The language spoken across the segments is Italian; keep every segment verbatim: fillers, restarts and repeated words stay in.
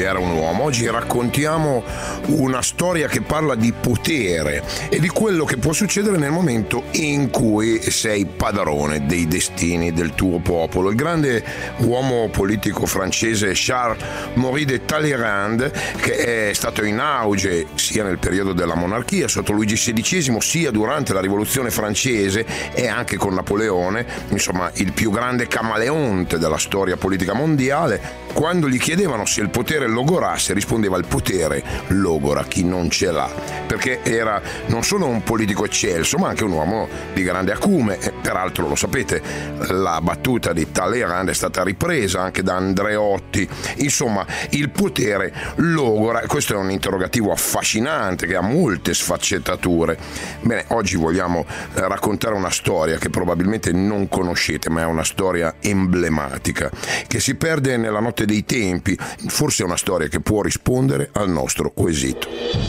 era un uomo. Oggi raccontiamo una storia che parla di potere e di quello che può succedere nel momento in cui sei padrone dei destini del tuo popolo. Il grande uomo politico francese Charles Maurice de Talleyrand, che è stato in auge sia nel periodo della monarchia sotto Luigi sedicesimo, sia durante la rivoluzione francese e anche con Napoleone, insomma il più grande camaleonte della storia politica mondiale. Quando gli chiedevano se il potere logorasse, rispondeva: il potere logora chi non ce l'ha, perché era non solo un politico eccelso ma anche un uomo di grande acume. E peraltro, lo sapete, la battuta di Talleyrand è stata ripresa anche da Andreotti. Insomma, il potere logora. Questo è un interrogativo affascinante che ha molte sfaccettature. Bene, oggi vogliamo raccontare una storia che probabilmente non conoscete, ma è una storia emblematica che si perde nella notte dei tempi. Forse è una storia che può rispondere al nostro quesito.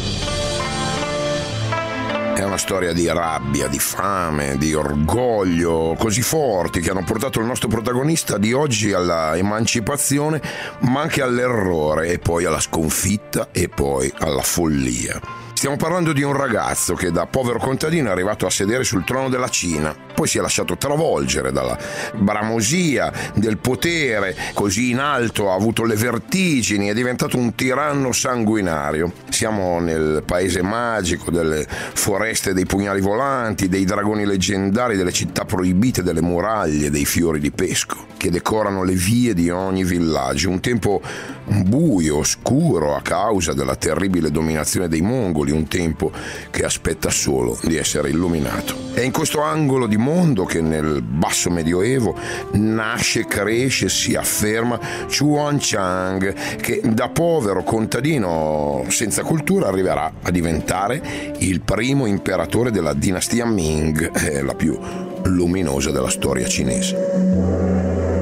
È una storia di rabbia, di fame, di orgoglio così forti che hanno portato il nostro protagonista di oggi alla emancipazione, ma anche all'errore e poi alla sconfitta e poi alla follia. Stiamo parlando di un ragazzo che da povero contadino è arrivato a sedere sul trono della Cina, poi si è lasciato travolgere dalla bramosia del potere, così in alto ha avuto le vertigini, è diventato un tiranno sanguinario. Siamo nel paese magico delle foreste dei pugnali volanti, dei dragoni leggendari, delle città proibite, delle muraglie, dei fiori di pesco che decorano le vie di ogni villaggio. Un tempo buio, oscuro a causa della terribile dominazione dei mongoli, un tempo che aspetta solo di essere illuminato. È in questo angolo di mondo che nel basso medioevo nasce, cresce, si afferma Chuan Chang, che da povero contadino senza cultura arriverà a diventare il primo imperatore della dinastia Ming, eh, la più luminosa della storia cinese.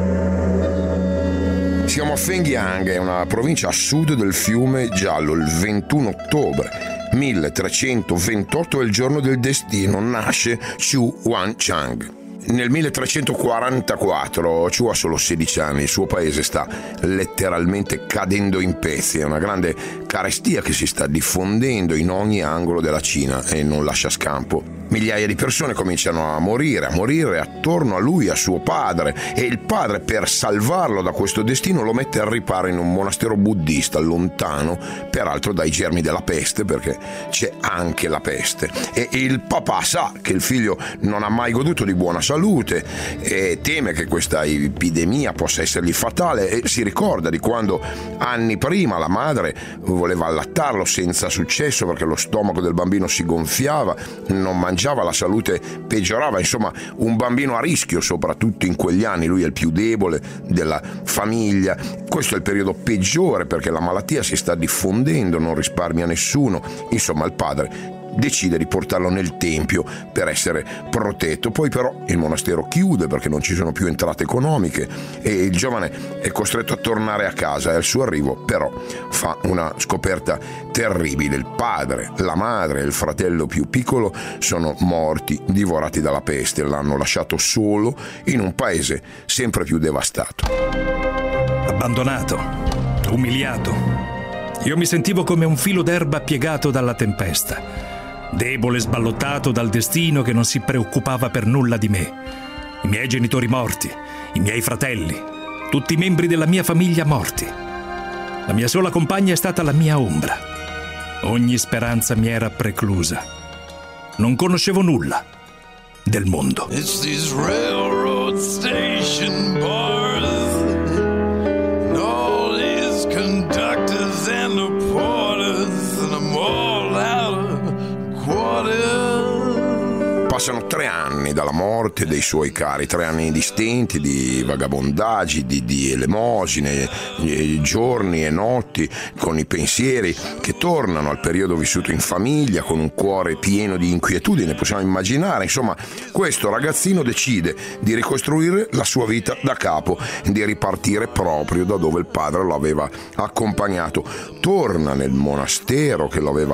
Siamo a Fengyang, è una provincia a sud del fiume Giallo. Il ventuno ottobre milletrecentoventotto è il giorno del destino, nasce Chuan Chang. Nel milletrecentoquarantaquattro Chu ha solo sedici anni, il suo paese sta letteralmente cadendo in pezzi, è una grande carestia che si sta diffondendo in ogni angolo della Cina e non lascia scampo. Migliaia di persone cominciano a morire, a morire attorno a lui, a suo padre, e il padre, per salvarlo da questo destino, lo mette al riparo in un monastero buddista lontano, peraltro dai germi della peste, perché c'è anche la peste. E il papà sa che il figlio non ha mai goduto di buona salute e teme che questa epidemia possa essergli fatale, e si ricorda di quando anni prima la madre voleva allattarlo senza successo perché lo stomaco del bambino si gonfiava, non mangiava, la salute peggiorava, insomma un bambino a rischio, soprattutto in quegli anni. Lui è il più debole della famiglia. Questo è il periodo peggiore perché la malattia si sta diffondendo, non risparmia nessuno. Insomma, il padre decide di portarlo nel tempio per essere protetto. Poi però il monastero chiude perché non ci sono più entrate economiche e il giovane è costretto a tornare a casa, e al suo arrivo però fa una scoperta terribile. Il padre, la madre e il fratello più piccolo sono morti, divorati dalla peste. L'hanno lasciato solo in un paese sempre più devastato. Abbandonato, umiliato. Io mi sentivo come un filo d'erba piegato dalla tempesta, debole e sballottato dal destino che non si preoccupava per nulla di me. I miei genitori morti, i miei fratelli, tutti i membri della mia famiglia morti. La mia sola compagna è stata la mia ombra. Ogni speranza mi era preclusa. Non conoscevo nulla del mondo. It's these railroad station bars and all these conductors and the porters, and I'm all out of quarters. Passano tre anni dalla morte dei suoi cari, tre anni distinti di vagabondaggi, di, di elemosine, giorni e notti con i pensieri che tornano al periodo vissuto in famiglia, con un cuore pieno di inquietudine, possiamo immaginare. Insomma, questo ragazzino decide di ricostruire la sua vita da capo, di ripartire proprio da dove il padre lo aveva accompagnato. Torna nel monastero che lo aveva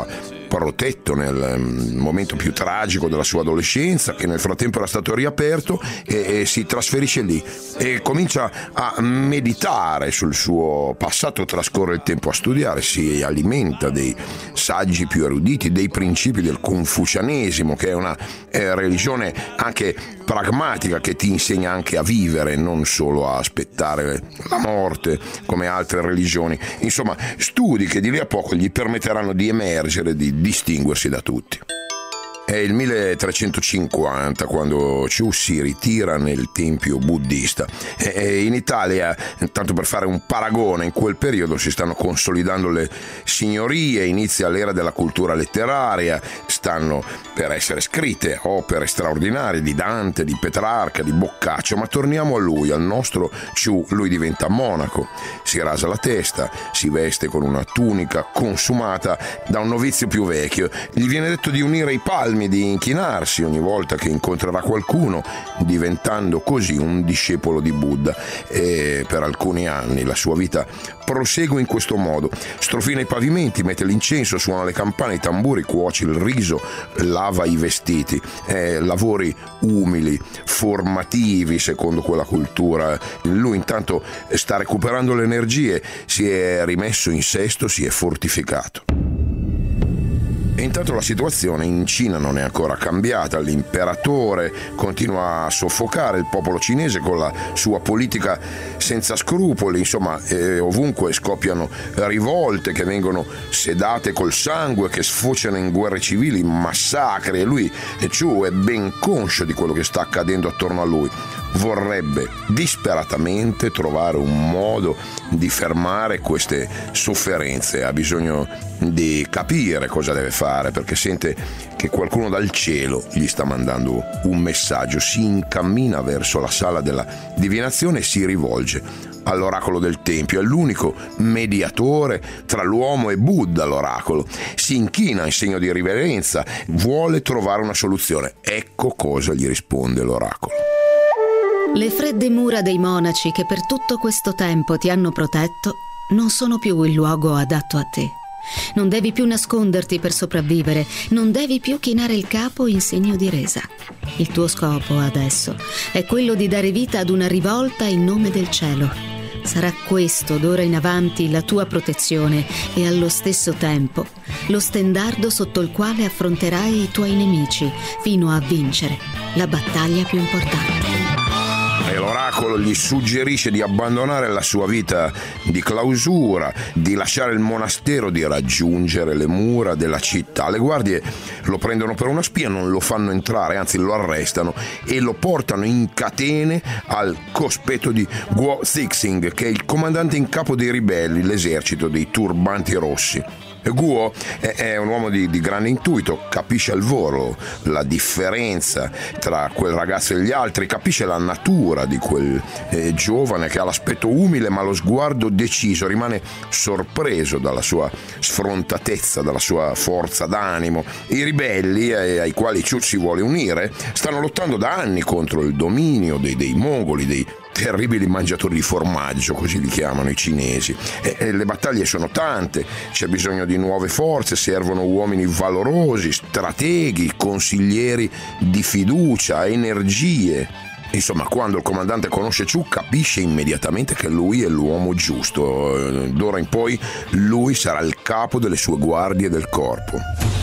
protetto nel momento più tragico della sua adolescenza, che nel frattempo era stato riaperto, e, e si trasferisce lì e comincia a meditare sul suo passato, trascorre il tempo a studiare, si alimenta dei saggi più eruditi, dei principi del confucianesimo, che è una eh, religione anche pragmatica, che ti insegna anche a vivere, non solo a aspettare la morte come altre religioni. Insomma, studi che di lì a poco gli permetteranno di emergere, di distinguersi da tutti. È il milletrecentocinquanta quando Chu si ritira nel tempio buddista. E in Italia, tanto per fare un paragone, in quel periodo si stanno consolidando le signorie, inizia l'era della cultura letteraria, stanno per essere scritte opere straordinarie di Dante, di Petrarca, di Boccaccio, ma torniamo a lui, al nostro Chu. Lui diventa monaco, si rasa la testa, si veste con una tunica consumata da un novizio più vecchio, gli viene detto di unire i palmi, di inchinarsi ogni volta che incontrerà qualcuno, diventando così un discepolo di Buddha. E per alcuni anni la sua vita prosegue in questo modo: strofina i pavimenti, mette l'incenso, suona le campane, i tamburi, cuoce il riso, lava i vestiti, eh, lavori umili, formativi secondo quella cultura. Lui intanto sta recuperando le energie, si è rimesso in sesto, si è fortificato. E intanto la situazione in Cina non è ancora cambiata, l'imperatore continua a soffocare il popolo cinese con la sua politica senza scrupoli, insomma eh, ovunque scoppiano rivolte che vengono sedate col sangue, che sfociano in guerre civili, massacri, e lui, Chu, è ben conscio di quello che sta accadendo attorno a lui. Vorrebbe disperatamente trovare un modo di fermare queste sofferenze, ha bisogno di capire cosa deve fare, perché sente che qualcuno dal cielo gli sta mandando un messaggio. Si incammina verso la sala della divinazione e si rivolge all'oracolo del tempio. È l'unico mediatore tra l'uomo e Buddha, l'oracolo. Si inchina in segno di riverenza, vuole trovare una soluzione. Ecco cosa gli risponde l'oracolo. Le fredde mura dei monaci che per tutto questo tempo ti hanno protetto non sono più il luogo adatto a te. Non devi più nasconderti per sopravvivere, non devi più chinare il capo in segno di resa. Il tuo scopo adesso è quello di dare vita ad una rivolta in nome del cielo. Sarà questo d'ora in avanti la tua protezione e allo stesso tempo lo stendardo sotto il quale affronterai i tuoi nemici fino a vincere la battaglia più importante. E l'oracolo gli suggerisce di abbandonare la sua vita di clausura, di lasciare il monastero, di raggiungere le mura della città. Le guardie lo prendono per una spia, non lo fanno entrare, anzi lo arrestano e lo portano in catene al cospetto di Guo Zixing, che è il comandante in capo dei ribelli, l'esercito dei turbanti rossi. Guo è un uomo di, di grande intuito, capisce al volo la differenza tra quel ragazzo e gli altri, capisce la natura di quel eh, giovane che ha l'aspetto umile ma lo sguardo deciso, rimane sorpreso dalla sua sfrontatezza, dalla sua forza d'animo. I ribelli eh, ai quali Chu si vuole unire stanno lottando da anni contro il dominio dei, dei mongoli, dei terribili mangiatori di formaggio, così li chiamano i cinesi. E, e le battaglie sono tante, c'è bisogno di nuove forze, servono uomini valorosi, strateghi, consiglieri di fiducia, energie. Insomma, quando il comandante conosce Chu, capisce immediatamente che lui è l'uomo giusto. D'ora in poi lui sarà il capo delle sue guardie del corpo.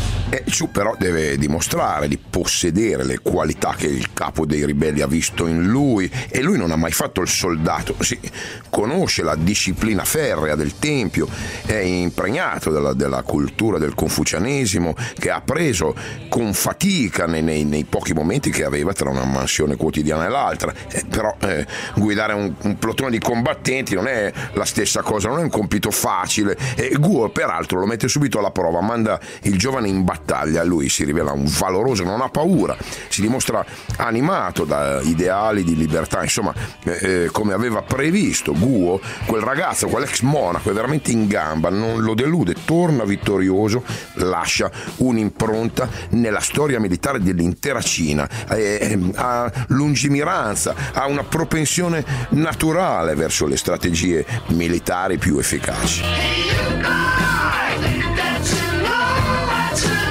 E Chu però deve dimostrare di possedere le qualità che il capo dei ribelli ha visto in lui, e lui non ha mai fatto il soldato. Sì, conosce la disciplina ferrea del tempio, è impregnato della, della cultura del confucianesimo che ha preso con fatica nei, nei, nei pochi momenti che aveva tra una mansione quotidiana e l'altra. Eh, però eh, guidare un, un plotone di combattenti non è la stessa cosa, non è un compito facile. E Guo peraltro lo mette subito alla prova, manda il giovane in battaglia. Lui si rivela un valoroso, non ha paura, si dimostra animato da ideali di libertà. Insomma, eh, come aveva previsto Guo, quel ragazzo, quell'ex monaco è veramente in gamba, non lo delude, torna vittorioso, lascia un'impronta nella storia militare dell'intera Cina. Eh, ha lungimiranza, ha una propensione naturale verso le strategie militari più efficaci. Hey, you guys, that you know what to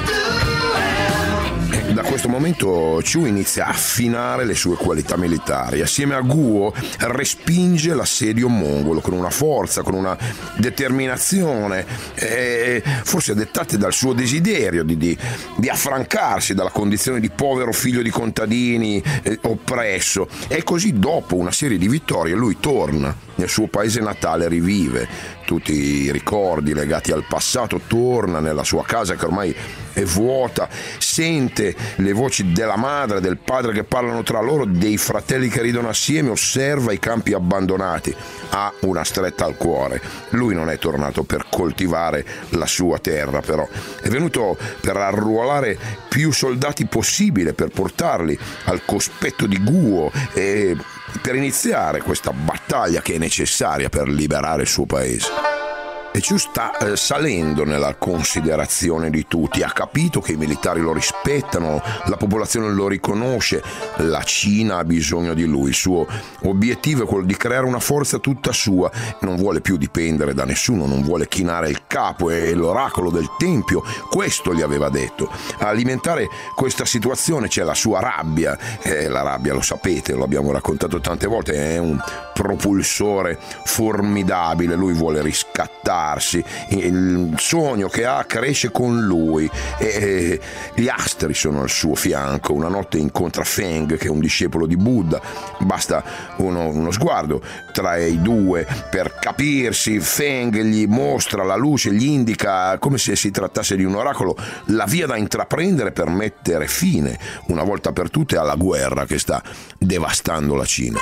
momento Chu inizia a affinare le sue qualità militari. Assieme a Guo respinge l'assedio mongolo con una forza, con una determinazione, eh, forse dettate dal suo desiderio di, di, di affrancarsi dalla condizione di povero figlio di contadini eh, oppresso. E così, dopo una serie di vittorie, lui torna nel suo paese natale, rivive tutti i ricordi legati al passato, torna nella sua casa che ormai è vuota, sente le voci della madre, del padre che parlano tra loro, dei fratelli che ridono assieme, osserva i campi abbandonati, ha una stretta al cuore. Lui non è tornato per coltivare la sua terra, però è venuto per arruolare più soldati possibile, per portarli al cospetto di Guo e per iniziare questa battaglia che è necessaria per liberare il suo paese. E Chu sta eh, salendo nella considerazione di tutti, ha capito che i militari lo rispettano, la popolazione lo riconosce, la Cina ha bisogno di lui, il suo obiettivo è quello di creare una forza tutta sua, non vuole più dipendere da nessuno, non vuole chinare il capo, e l'oracolo del Tempio questo gli aveva detto. A alimentare questa situazione c'è la sua rabbia, e la rabbia, lo sapete, lo abbiamo raccontato tante volte, è un propulsore formidabile, lui vuole riscattare, il sogno che ha cresce con lui e gli astri sono al suo fianco. Una notte incontra Feng, che è un discepolo di Buddha, basta uno, uno sguardo tra i due per capirsi. Feng gli mostra la luce, gli indica, come se si trattasse di un oracolo, la via da intraprendere per mettere fine una volta per tutte alla guerra che sta devastando la Cina.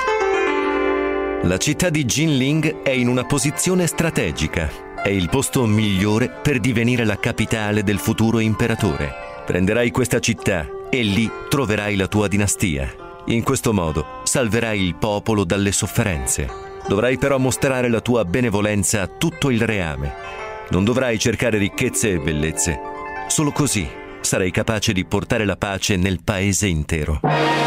La città di Jinling è in una posizione strategica. È il posto migliore per divenire la capitale del futuro imperatore. Prenderai questa città e lì troverai la tua dinastia. In questo modo salverai il popolo dalle sofferenze. Dovrai però mostrare la tua benevolenza a tutto il reame. Non dovrai cercare ricchezze e bellezze. Solo così sarai capace di portare la pace nel paese intero.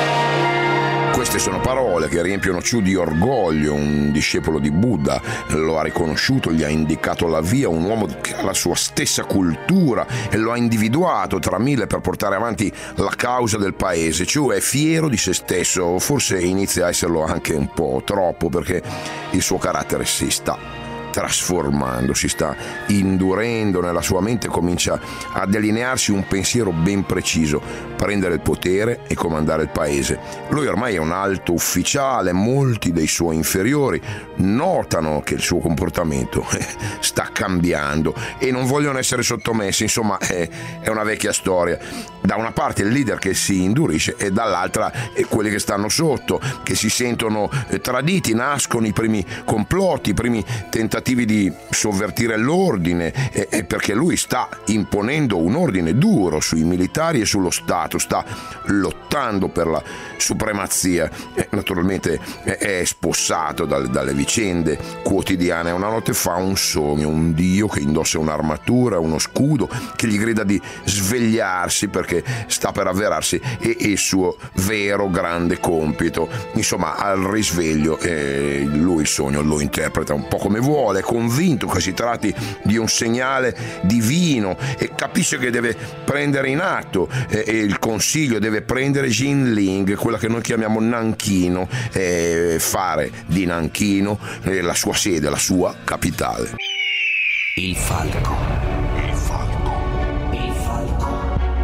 Queste sono parole che riempiono Chu di orgoglio. Un discepolo di Buddha lo ha riconosciuto, gli ha indicato la via, un uomo che ha la sua stessa cultura e lo ha individuato tra mille per portare avanti la causa del paese. Chu è fiero di se stesso, forse inizia a esserlo anche un po' troppo, perché il suo carattere si sta trasformando, si sta indurendo nella sua mente, comincia a delinearsi un pensiero ben preciso: prendere il potere e comandare il paese. Lui ormai è un alto ufficiale, molti dei suoi inferiori notano che il suo comportamento sta cambiando e non vogliono essere sottomessi. Insomma, è, è una vecchia storia. Da una parte il leader che si indurisce e dall'altra quelli che stanno sotto, che si sentono traditi. Nascono i primi complotti, i primi tentativi di sovvertire l'ordine, eh, perché lui sta imponendo un ordine duro sui militari e sullo Stato, sta lottando per la supremazia. Eh, naturalmente eh, è spossato dal, dalle vicende quotidiane. Una notte fa un sogno, un dio che indossa un'armatura, uno scudo, che gli grida di svegliarsi perché sta per avverarsi e, e il suo vero grande compito. Insomma, al risveglio eh, lui il sogno lo interpreta un po' come vuole, è convinto che si tratti di un segnale divino e capisce che deve prendere in atto eh, e il consiglio deve prendere Jinling, quella che noi chiamiamo Nanchino, e fare di Nanchino eh, la sua sede, la sua capitale. Il falco, il falco, il falco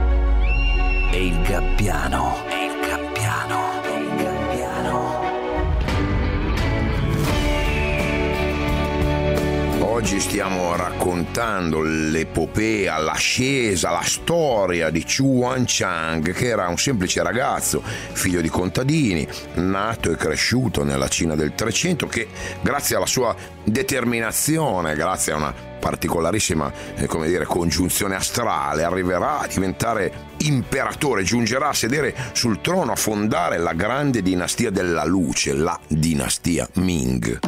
e il gabbiano, e il gabbiano, e il gabbiano. Oggi stiamo raccontando l'epopea, l'ascesa, la storia di Chu Wanchang, che era un semplice ragazzo, figlio di contadini, nato e cresciuto nella Cina del trecento, che grazie alla sua determinazione, grazie a una particolarissima eh, come dire, congiunzione astrale, arriverà a diventare imperatore, giungerà a sedere sul trono, a fondare la grande dinastia della luce, la dinastia Ming.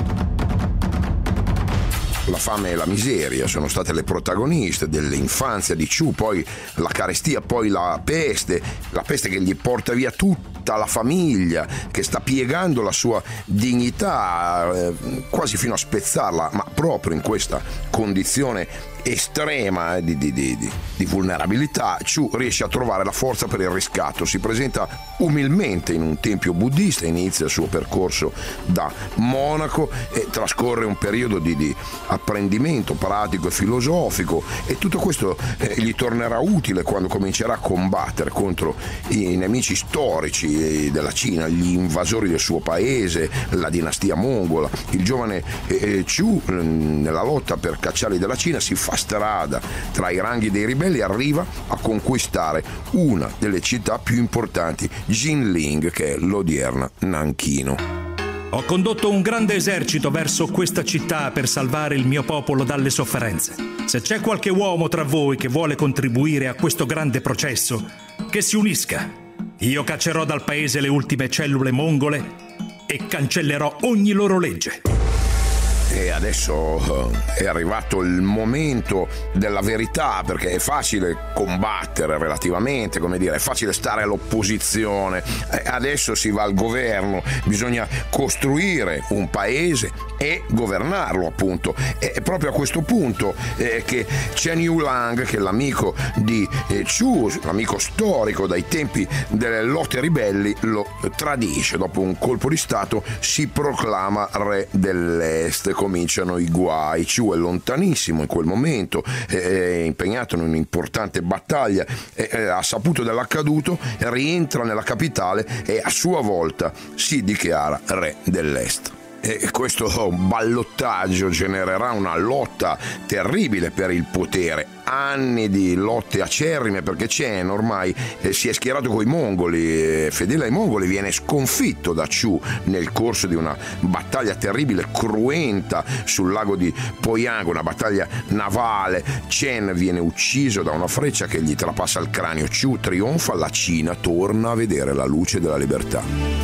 La fame e la miseria sono state le protagoniste dell'infanzia di Chu, poi la carestia, poi la peste, la peste che gli porta via tutto lotta alla famiglia, che sta piegando la sua dignità eh, quasi fino a spezzarla, ma proprio in questa condizione estrema di, di, di, di vulnerabilità, Chu riesce a trovare la forza per il riscatto, si presenta umilmente in un tempio buddista, inizia il suo percorso da monaco e trascorre un periodo di, di apprendimento pratico e filosofico, e tutto questo eh, gli tornerà utile quando comincerà a combattere contro i nemici storici della Cina, gli invasori del suo paese, la dinastia mongola. Il giovane eh, Chu nella lotta per cacciarli dalla Cina si fa strada tra i ranghi dei ribelli e arriva a conquistare una delle città più importanti, Jinling, che è l'odierna Nanchino. Ho condotto un grande esercito verso questa città per salvare il mio popolo dalle sofferenze. Se c'è qualche uomo tra voi che vuole contribuire a questo grande processo, che si unisca. Io caccerò dal paese le ultime cellule mongole e cancellerò ogni loro legge. E adesso è arrivato il momento della verità, perché è facile combattere relativamente, come dire, è facile stare all'opposizione. Adesso si va al governo, bisogna costruire un paese e governarlo, appunto. È proprio a questo punto eh, che Chen Yulang, che è l'amico di eh, Chu, l'amico storico dai tempi delle lotte ribelli, lo tradisce. Dopo un colpo di stato si proclama re dell'Est. Cominciano i guai. Chu è lontanissimo in quel momento, è impegnato in un'importante battaglia, ha saputo dell'accaduto, rientra nella capitale e a sua volta si dichiara re dell'Est. E questo ballottaggio genererà una lotta terribile per il potere, anni di lotte acerrime, perché Chen ormai eh, si è schierato coi mongoli, eh, fedele ai mongoli, viene sconfitto da Chu nel corso di una battaglia terribile, cruenta sul lago di Poyang, una battaglia navale. Chen viene ucciso da una freccia che gli trapassa il cranio. Chu trionfa, la Cina torna a vedere la luce della libertà.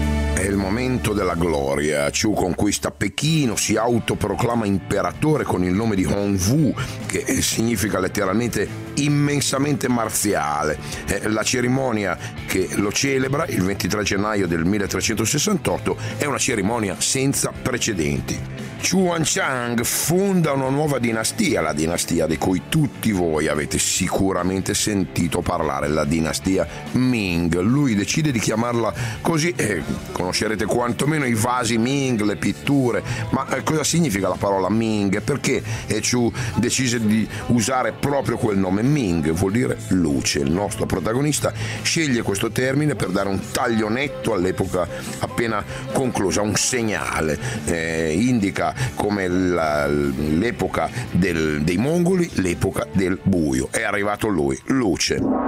È il momento della gloria. Chu conquista Pechino, si autoproclama imperatore con il nome di Hongwu, che significa letteralmente immensamente marziale. La cerimonia che lo celebra il ventitré gennaio del milletrecentosessantotto è una cerimonia senza precedenti. Xuanzang fonda una nuova dinastia, la dinastia di cui tutti voi avete sicuramente sentito parlare, la dinastia Ming. Lui decide di chiamarla così, eh, conoscerete quantomeno i vasi Ming, le pitture, ma eh, cosa significa la parola Ming? Perché eh, Chu decise di usare proprio quel nome? Ming vuol dire luce. Il nostro protagonista sceglie questo termine per dare un taglio netto all'epoca appena conclusa, un segnale, eh, indica come la, l'epoca del, dei mongoli, l'epoca del buio. È arrivato lui, luce.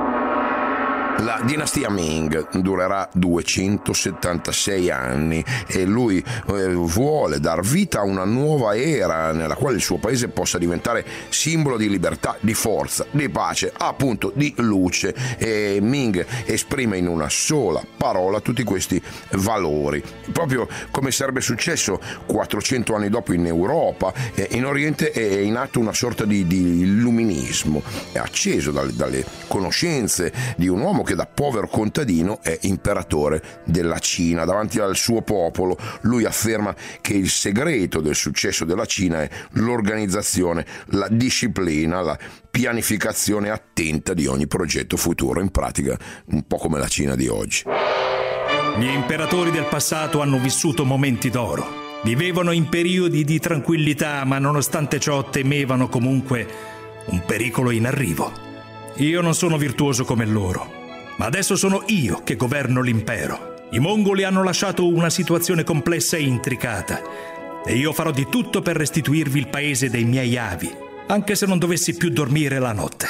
La dinastia Ming durerà duecentosettantasei anni e lui eh, vuole dar vita a una nuova era nella quale il suo paese possa diventare simbolo di libertà, di forza, di pace, appunto di luce. E Ming esprime in una sola parola tutti questi valori, proprio come sarebbe successo quattrocento anni dopo in Europa. Eh, in Oriente è in atto una sorta di, di illuminismo, è acceso dalle, dalle conoscenze di un uomo che da povero contadino è imperatore della Cina. Davanti al suo popolo lui afferma che il segreto del successo della Cina è l'organizzazione, la disciplina, la pianificazione attenta di ogni progetto futuro, in pratica un po' come la Cina di oggi. Gli imperatori del passato hanno vissuto momenti d'oro, vivevano in periodi di tranquillità, ma nonostante ciò temevano comunque un pericolo in arrivo. Io non sono virtuoso come loro, ma adesso sono io che governo l'impero. I mongoli hanno lasciato una situazione complessa e intricata e io farò di tutto per restituirvi il paese dei miei avi, anche se non dovessi più dormire la notte.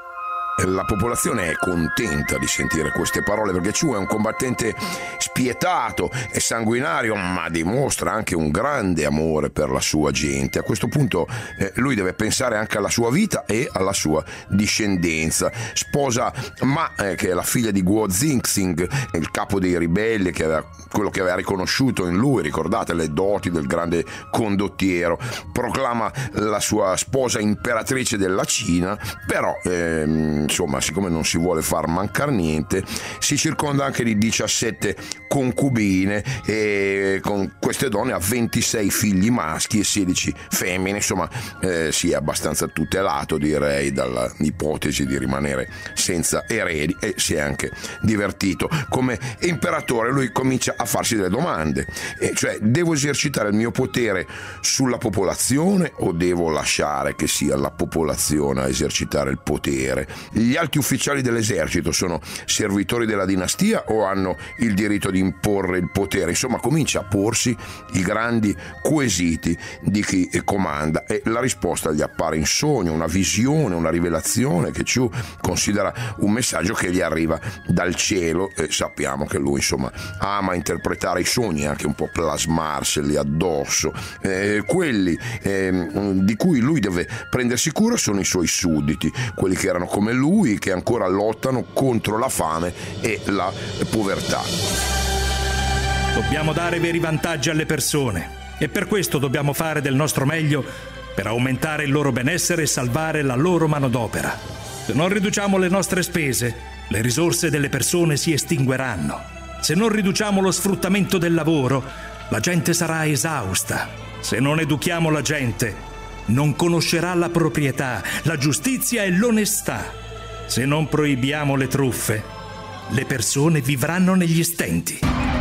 La popolazione è contenta di sentire queste parole, perché Chu è un combattente spietato e sanguinario, ma dimostra anche un grande amore per la sua gente. A questo punto eh, lui deve pensare anche alla sua vita e alla sua discendenza. Sposa Ma, eh, che è la figlia di Guo Zixing, il capo dei ribelli, che aveva, quello che aveva riconosciuto in lui, ricordate, le doti del grande condottiero. Proclama la sua sposa imperatrice della Cina, però ehm, insomma, siccome non si vuole far mancar niente, si circonda anche di diciassette concubine, e con queste donne ha ventisei figli maschi e sedici femmine. Insomma, eh, si è abbastanza tutelato, direi, dall'ipotesi di rimanere senza eredi, e si è anche divertito. Come imperatore lui comincia a farsi delle domande, e cioè: devo esercitare il mio potere sulla popolazione o devo lasciare che sia la popolazione a esercitare il potere? Gli alti ufficiali dell'esercito sono servitori della dinastia o hanno il diritto di imporre il potere? Insomma, comincia a porsi i grandi quesiti di chi comanda, e la risposta gli appare in sogno, una visione, una rivelazione che Chu considera un messaggio che gli arriva dal cielo, e sappiamo che lui, insomma, ama interpretare i sogni, anche un po' plasmarseli addosso. Eh, quelli eh, di cui lui deve prendersi cura sono i suoi sudditi, quelli che erano come lui, che ancora lottano contro la fame e la povertà. Dobbiamo dare veri vantaggi alle persone, e per questo dobbiamo fare del nostro meglio per aumentare il loro benessere e salvare la loro manodopera. Se non riduciamo le nostre spese, le risorse delle persone si estingueranno. Se non riduciamo lo sfruttamento del lavoro, la gente sarà esausta. Se non educhiamo la gente, non conoscerà la proprietà, la giustizia e l'onestà. Se non proibiamo le truffe, le persone vivranno negli stenti.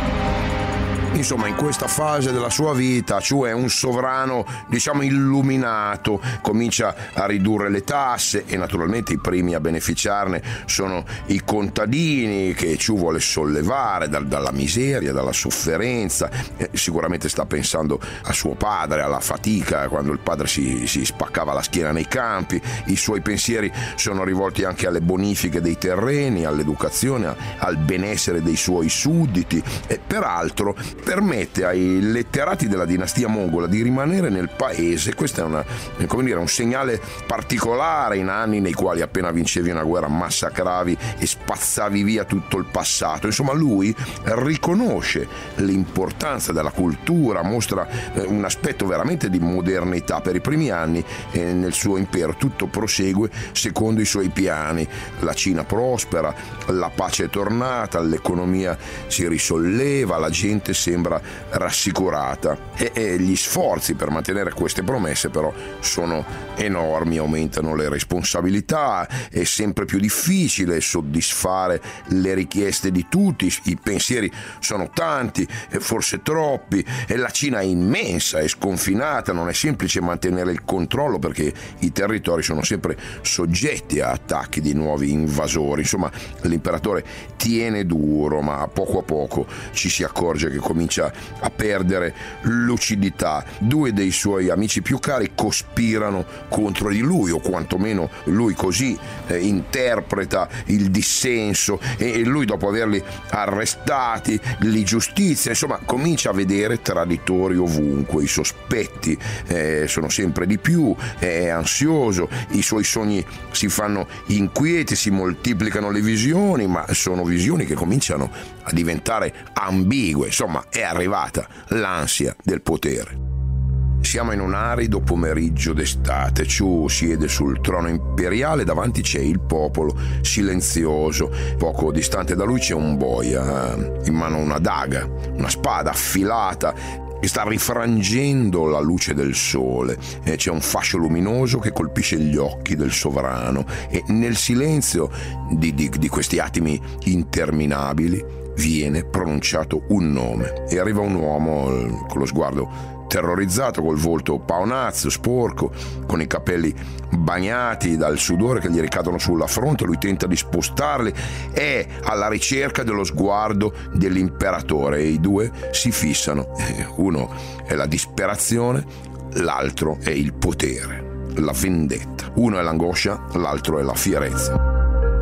Insomma, in questa fase della sua vita Chu è un sovrano, diciamo, illuminato, comincia a ridurre le tasse, e naturalmente i primi a beneficiarne sono i contadini, che Chu vuole sollevare dal, dalla miseria, dalla sofferenza. Eh, sicuramente sta pensando a suo padre, alla fatica, quando il padre si, si spaccava la schiena nei campi. I suoi pensieri sono rivolti anche alle bonifiche dei terreni, all'educazione, al benessere dei suoi sudditi, e peraltro permette ai letterati della dinastia mongola di rimanere nel paese. Questo è una, come dire, un segnale particolare in anni nei quali appena vincevi una guerra massacravi e spazzavi via tutto il passato. Insomma, lui riconosce l'importanza della cultura, mostra un aspetto veramente di modernità. Per i primi anni eh, nel suo impero tutto prosegue secondo i suoi piani. La Cina prospera, la pace è tornata, l'economia si risolleva, la gente sembra rassicurata, e, e gli sforzi per mantenere queste promesse però sono enormi. Aumentano le responsabilità, è sempre più difficile soddisfare le richieste di tutti, i pensieri sono tanti e forse troppi, e la Cina è immensa, è sconfinata, non è semplice mantenere il controllo perché i territori sono sempre soggetti a attacchi di nuovi invasori. Insomma, l'imperatore tiene duro, ma poco a poco ci si accorge che comincia a perdere lucidità. Due dei suoi amici più cari cospirano contro di lui, o quantomeno lui così eh, interpreta il dissenso, e lui, dopo averli arrestati, li giustizia. Insomma, comincia a vedere traditori ovunque, i sospetti eh, sono sempre di più, è ansioso, i suoi sogni si fanno inquieti, si moltiplicano le visioni, ma sono visioni che cominciano a diventare ambigue. Insomma, è arrivata l'ansia del potere. Siamo in un arido pomeriggio d'estate. Chu siede sul trono imperiale, davanti c'è il popolo silenzioso. Poco distante da lui c'è un boia, in mano una daga, una spada affilata, che sta rifrangendo la luce del sole. E c'è un fascio luminoso che colpisce gli occhi del sovrano, e nel silenzio di, di, di questi attimi interminabili viene pronunciato un nome, e arriva un uomo con lo sguardo terrorizzato, col volto paonazzo, sporco, con i capelli bagnati dal sudore che gli ricadono sulla fronte. Lui tenta di spostarli, è alla ricerca dello sguardo dell'imperatore, e i due si fissano. Uno è la disperazione, l'altro è il potere, la vendetta. Uno è l'angoscia, l'altro è la fierezza.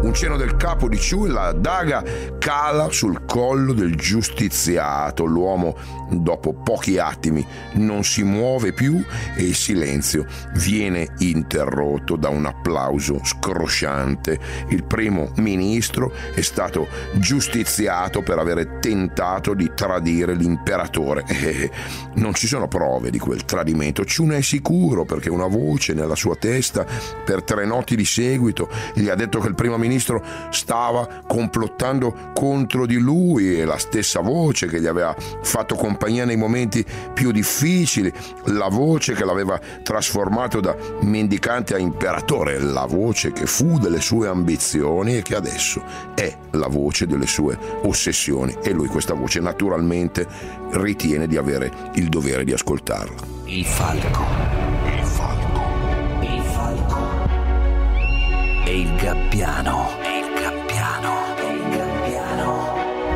Un cenno del capo di Chu e la daga cala sul collo del giustiziato. L'uomo, dopo pochi attimi, non si muove più e il silenzio viene interrotto da un applauso scrosciante. Il primo ministro è stato giustiziato per avere tentato di tradire l'imperatore. E non ci sono prove di quel tradimento. Chu ne è sicuro perché una voce nella sua testa per tre notti di seguito gli ha detto che il primo ministro stava complottando contro di lui, e la stessa voce che gli aveva fatto compagnia nei momenti più difficili, la voce che l'aveva trasformato da mendicante a imperatore, la voce che fu delle sue ambizioni e che adesso è la voce delle sue ossessioni, e lui questa voce naturalmente ritiene di avere il dovere di ascoltarla. Il falco. Il falco. Il falco. E il gabbiano. E il gabbiano. E il gabbiano.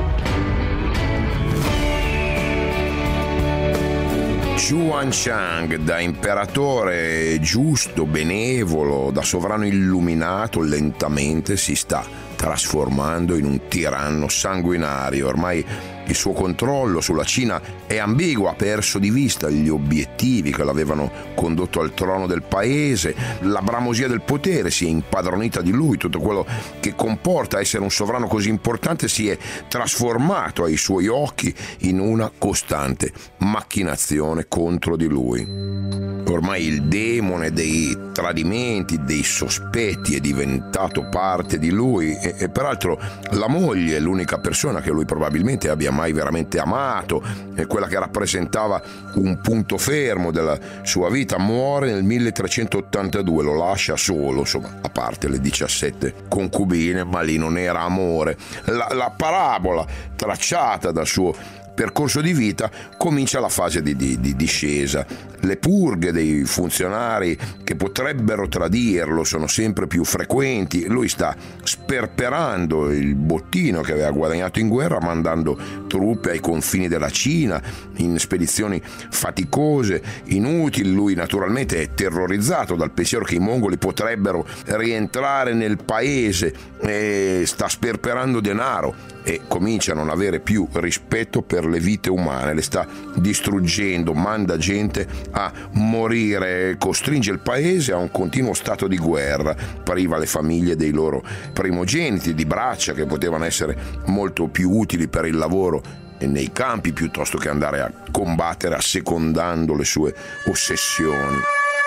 Chu Wanchang, da imperatore giusto, benevolo, da sovrano illuminato, lentamente si sta trasformando in un tiranno sanguinario. Ormai il suo controllo sulla Cina è ambiguo, ha perso di vista gli obiettivi che l'avevano condotto al trono del paese, la bramosia del potere si è impadronita di lui, tutto quello che comporta essere un sovrano così importante si è trasformato ai suoi occhi in una costante macchinazione contro di lui. Ormai il demone dei tradimenti, dei sospetti è diventato parte di lui e, e peraltro la moglie è l'unica persona che lui probabilmente abbia mai veramente amato, è quella che rappresentava un punto fermo della sua vita. Muore nel milletrecentottantadue, lo lascia solo, insomma, a parte le diciassette concubine, ma lì non era amore. La, la parabola tracciata dal suo percorso di vita comincia la fase di, di, di discesa. Le purghe dei funzionari che potrebbero tradirlo sono sempre più frequenti. Lui sta sperperando il bottino che aveva guadagnato in guerra, mandando truppe ai confini della Cina in spedizioni faticose, inutili. Lui naturalmente è terrorizzato dal pensiero che i mongoli potrebbero rientrare nel paese e sta sperperando denaro e comincia a non avere più rispetto per le vite umane, le sta distruggendo, manda gente a morire, costringe il paese a un continuo stato di guerra, priva le famiglie dei loro primogeniti, di braccia che potevano essere molto più utili per il lavoro nei campi piuttosto che andare a combattere assecondando le sue ossessioni.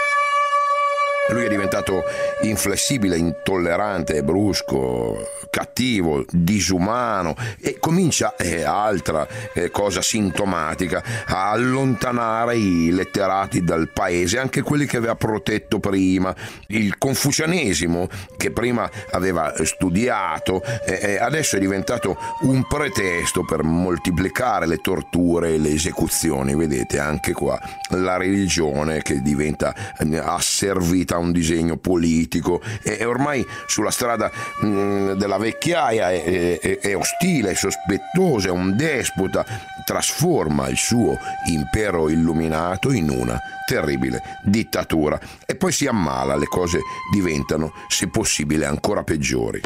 Lui è diventato inflessibile, intollerante, brusco, cattivo, disumano e comincia, eh, altra eh, cosa sintomatica, a allontanare i letterati dal paese, anche quelli che aveva protetto prima. Il confucianesimo, che prima aveva studiato, eh, adesso è diventato un pretesto per moltiplicare le torture e le esecuzioni. Vedete, anche qua la religione che diventa eh, asservita a un disegno politico, e ormai sulla strada mh, della vecchiaia è, è, è ostile, è sospettoso, è un despota, trasforma il suo impero illuminato in una terribile dittatura e poi si ammala, le cose diventano, se possibile, ancora peggiori.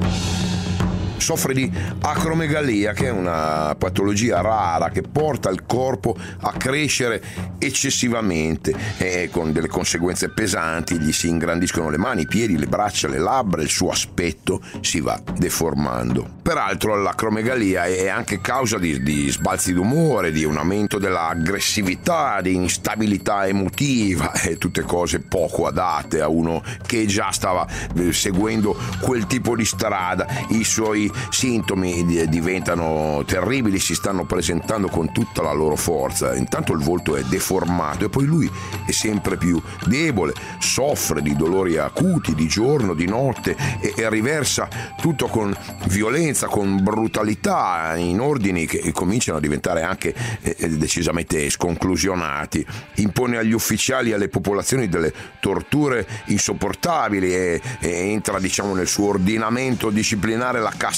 Soffre di acromegalia, che è una patologia rara che porta il corpo a crescere eccessivamente e con delle conseguenze pesanti. Gli si ingrandiscono le mani, i piedi, le braccia, le labbra, il suo aspetto si va deformando. Peraltro l'acromegalia è anche causa di, di sbalzi d'umore, di un aumento dell'aggressività, di instabilità emotiva, e tutte cose poco adatte a uno che già stava seguendo quel tipo di strada. I suoi sintomi diventano terribili, si stanno presentando con tutta la loro forza. Intanto il volto è deformato e poi lui è sempre più debole, soffre di dolori acuti di giorno, di notte e, e riversa tutto con violenza, con brutalità, in ordini che cominciano a diventare anche eh, decisamente sconclusionati. Impone agli ufficiali e alle popolazioni delle torture insopportabili e, e entra, diciamo, nel suo ordinamento disciplinare la casta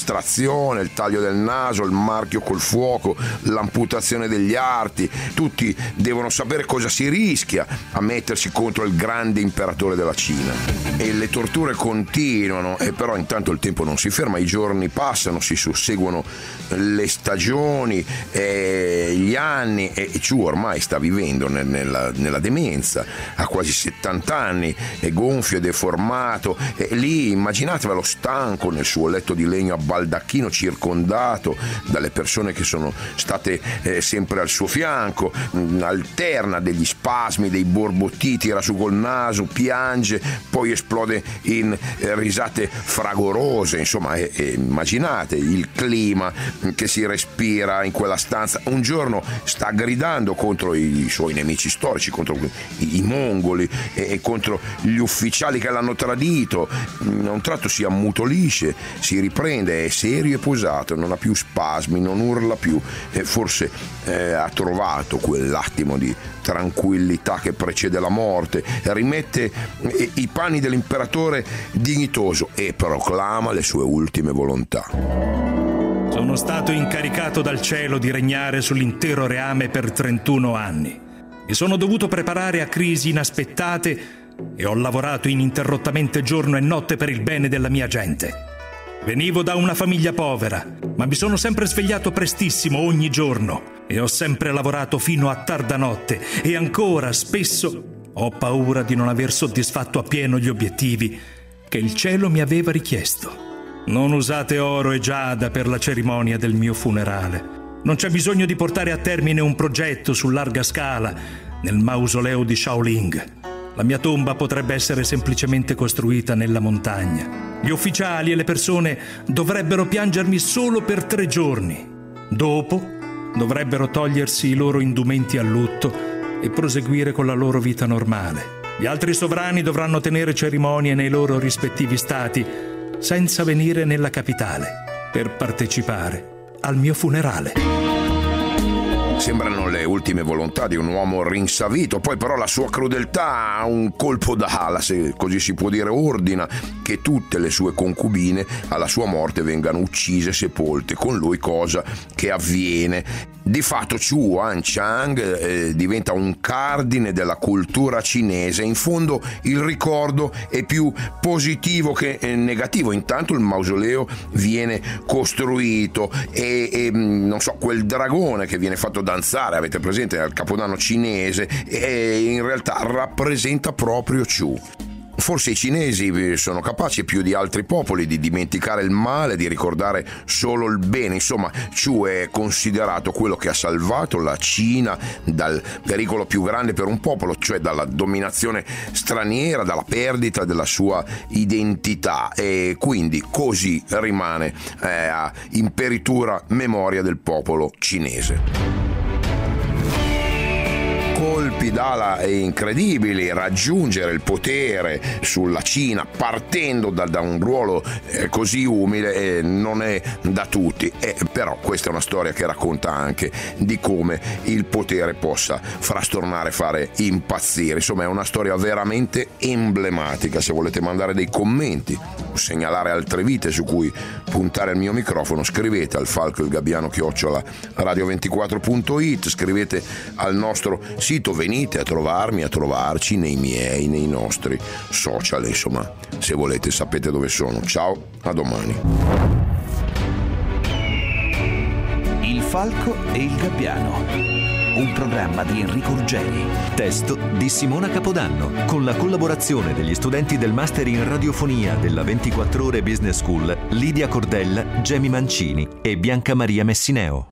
castrazione, il taglio del naso, il marchio col fuoco, l'amputazione degli arti. Tutti devono sapere cosa si rischia a mettersi contro il grande imperatore della Cina. E le torture continuano, e però intanto il tempo non si ferma, i giorni passano, si susseguono le stagioni, eh, gli anni, e Chu ormai sta vivendo nel, nella, nella demenza, ha quasi settanta anni, è gonfio e deformato, e lì immaginatevelo stanco nel suo letto di legno a baldacchino, circondato dalle persone che sono state eh, sempre al suo fianco, mh, alterna degli spasmi, dei borbotti, tira su col naso, piange, poi esplode in eh, risate fragorose, insomma eh, eh, immaginate il clima che si respira in quella stanza. Un giorno sta gridando contro i suoi nemici storici, contro i, i mongoli e, e contro gli ufficiali che l'hanno tradito. A un tratto si ammutolisce, si riprende, è serio e posato, non ha più spasmi, non urla più, e forse eh, ha trovato quell'attimo di tranquillità che precede la morte, rimette eh, i panni dell'imperatore dignitoso e proclama le sue ultime volontà. Sono stato incaricato dal cielo di regnare sull'intero reame per trentuno anni. Mi sono dovuto preparare a crisi inaspettate e ho lavorato ininterrottamente giorno e notte per il bene della mia gente. Venivo da una famiglia povera, ma mi sono sempre svegliato prestissimo ogni giorno e ho sempre lavorato fino a tarda notte, e ancora spesso ho paura di non aver soddisfatto appieno gli obiettivi che il cielo mi aveva richiesto. Non usate oro e giada per la cerimonia del mio funerale. Non c'è bisogno di portare a termine un progetto su larga scala nel mausoleo di Shaoling. La mia tomba potrebbe essere semplicemente costruita nella montagna. Gli ufficiali e le persone dovrebbero piangermi solo per tre giorni. Dopo dovrebbero togliersi i loro indumenti a lutto e proseguire con la loro vita normale. Gli altri sovrani dovranno tenere cerimonie nei loro rispettivi stati senza venire nella capitale per partecipare al mio funerale. Sembrano le ultime volontà di un uomo rinsavito, poi però la sua crudeltà ha un colpo d'ala, se così si può dire, ordina che tutte le sue concubine alla sua morte vengano uccise e sepolte con lui, cosa che avviene. Di fatto Chu Wanchang eh, diventa un cardine della cultura cinese. In fondo il ricordo è più positivo che eh, negativo. Intanto il mausoleo viene costruito e, e non so, quel dragone che viene fatto danzare, avete presente, al Capodanno cinese, e in realtà rappresenta proprio Chu. Forse i cinesi sono capaci più di altri popoli di dimenticare il male, di ricordare solo il bene. Insomma, Chu è considerato quello che ha salvato la Cina dal pericolo più grande per un popolo, cioè dalla dominazione straniera, dalla perdita della sua identità, e quindi così rimane eh, a imperitura memoria del popolo cinese. Colpi d'ala incredibili, raggiungere il potere sulla Cina partendo da, da un ruolo eh, così umile eh, non è da tutti, eh, però questa è una storia che racconta anche di come il potere possa frastornare, fare impazzire. Insomma, è una storia veramente emblematica. Se volete mandare dei commenti o segnalare altre vite su cui puntare il mio microfono, scrivete al falco il gabbiano chiocciola radio ventiquattro punto it, scrivete al nostro sito, venite a trovarmi, a trovarci nei miei, nei nostri social, insomma, se volete sapete dove sono. Ciao, a domani. Il falco e il gabbiano, un programma di Enrico Ruggeri. Testo di Simona Capodanno, con la collaborazione degli studenti del Master in Radiofonia della ventiquattro Ore Business School, Lidia Cordella, Gemi Mancini e Bianca Maria Messineo.